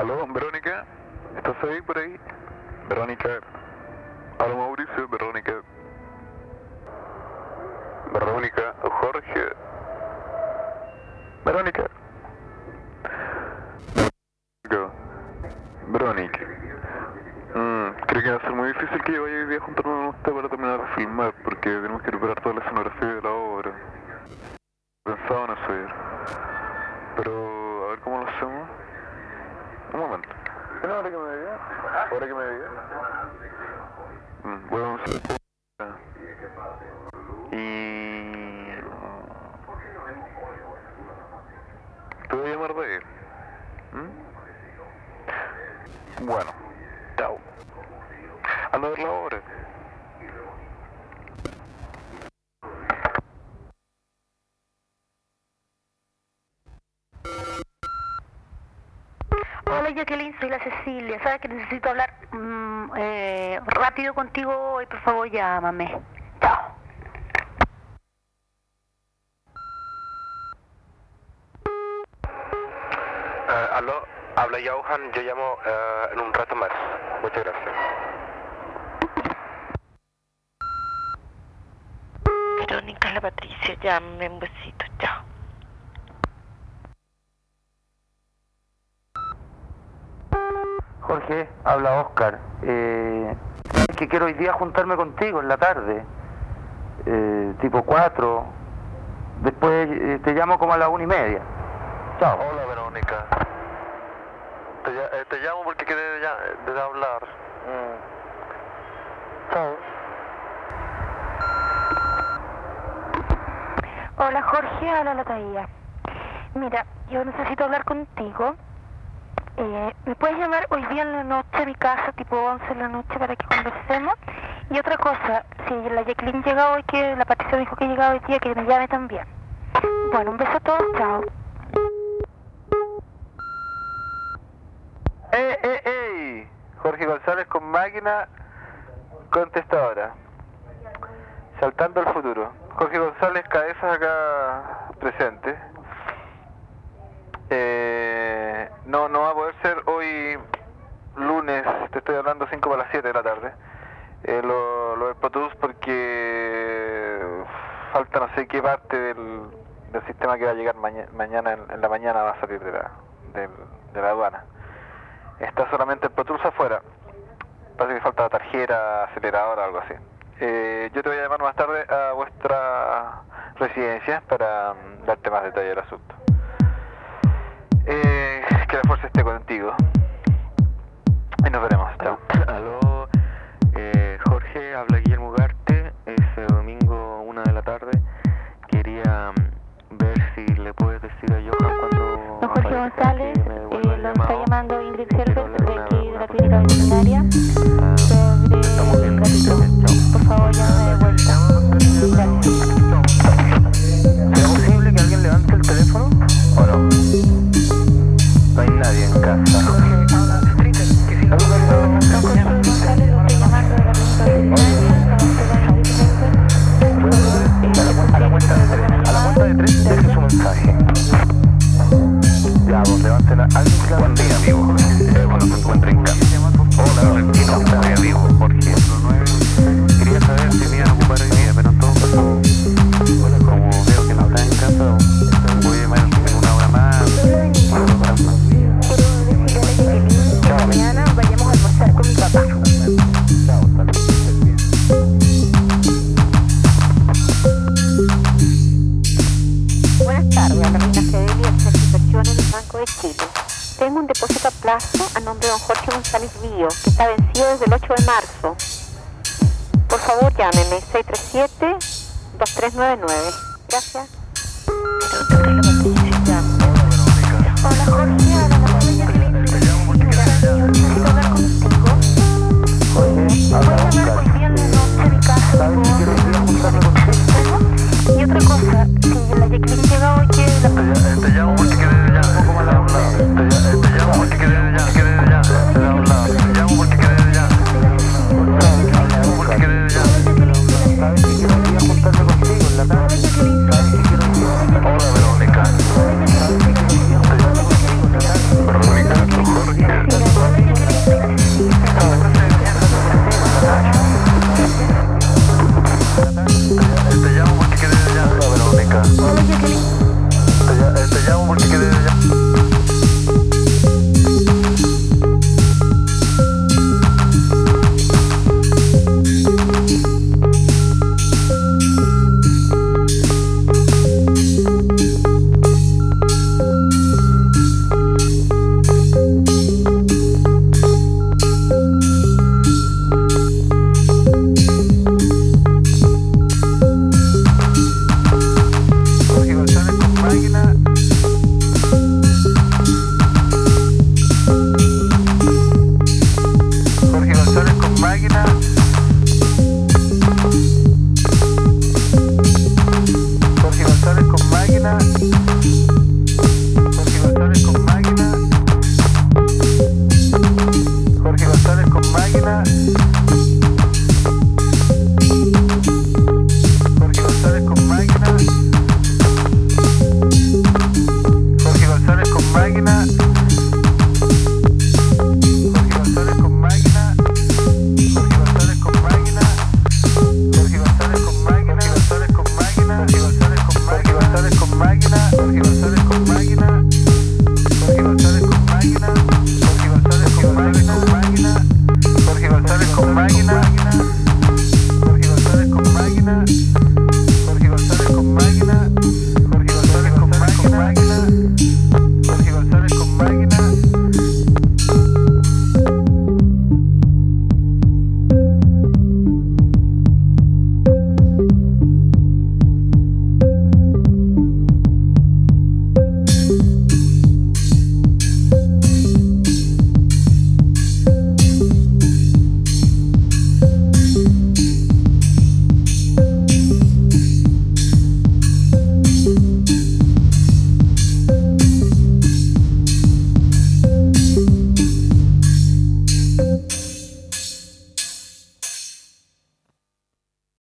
Aló, Verónica, ¿estás ahí por ahí? Verónica. Aló, Mauricio, Verónica. Verónica, Jorge. Verónica. Verónica. Creo que va a ser muy difícil que yo vaya hoy día a juntarme con usted para terminar de filmar, porque tenemos que preparar toda la escenografía de la obra. Pensaba en eso ayer. Pero, a ver cómo lo hacemos. Un momento. ¿Tiene hora que me diga? ¿Hora que me diga? Bueno, y... te voy a llamar de él. Bueno, chao. Anda a ver la obra. Hola Jacqueline, soy la Cecilia. Sabes que necesito hablar rápido contigo hoy, por favor llámame. Chao. Aló, habla Johan, yo llamo en un rato más. Muchas gracias. Verónica, la Patricia, llámame, un besito, chao. Jorge, habla Oscar. Que quiero hoy día juntarme contigo en la tarde, tipo 4. Después te llamo como a las 1:30. Chao. Hola Verónica. Te llamo porque quedé de hablar. Chao. Hola Jorge, habla la Taía. Mira, yo necesito hablar contigo. ¿Me puedes llamar hoy día en la noche a mi casa, tipo 11 de la noche, para que conversemos? Y otra cosa, si la Jacqueline llega hoy, que la Patricia me dijo que llegaba hoy día, que me llame también. Bueno, un beso a todos, chao. ¡Ey! Jorge González con máquina contestadora. Saltando al futuro. Jorge González, cabezas acá presente. No va a poder ser hoy lunes, te estoy hablando 5 para las 7 de la tarde. Lo del Pro Tools porque falta no sé qué parte del sistema que va a llegar mañana en la mañana, va a salir de la aduana. Está solamente el Pro Tools afuera. Parece que falta la tarjeta, aceleradora o algo así. Yo te voy a llamar más tarde a vuestra residencia para darte más detalle del asunto. Que la fuerza esté contigo. Y nos veremos. Chao. Aló, Jorge, habla Guillermo Ugarte. Ese domingo 1 de la tarde. Quería ver si le puedes decir a Johan cuando... Don Jorge González, lo está llamando Ingrid Selves de aquí de la clínica veterinaria sobre el gatito. Por favor, llame de vuelta. Gracias. ¿Será posible que alguien levante el teléfono? ¿O no? No hay nadie en casa. Don Jorge González, lo estoy llamando de la clínica veterinaria. A la cuenta de 3 deje su mensaje. Ya, vos levanten a alguien que la... Buen día, amigo Jorge. Cuando se encuentre en casa. Hola, Valentino. Buen día, amigo Jorge. Quería saber si me iban a ocupar hoy día, pero en todo caso, como veo que no está en casa, voy a llamar en una hora más. Quiero decirle a la Jacqueline que mañana vayamos a almorzar con mi papá. Chao, salud. Buenas tardes, Carolina Fedeli, Acción de Inversión en el Banco de Chile. Tengo un depósito a plazo a nombre de don Jorge González Bío, que está vencido desde el 8 de marzo. Por favor, llámeme 637-2399. Gracias. Hola Jorge, habla la Jacqueline. Mira, yo necesito hablar contigo. ¿Puedes llamar hoy día en la noche a mi casa? ¿Sabes que quiero ir a juntarme contigo? Y otra cosa, si la Jacqueline llega hoy, que la... Te llamo porque quedé de ya. Te llamo porque quedé de ya. Te llamo porque quedé de ya. ¿Sabes que quiero ir a juntarme contigo en la tarde? ¿Sabes que quiero ir a... Hola, Verónica. Verónica, Jorge. te llamo porque quedé ya.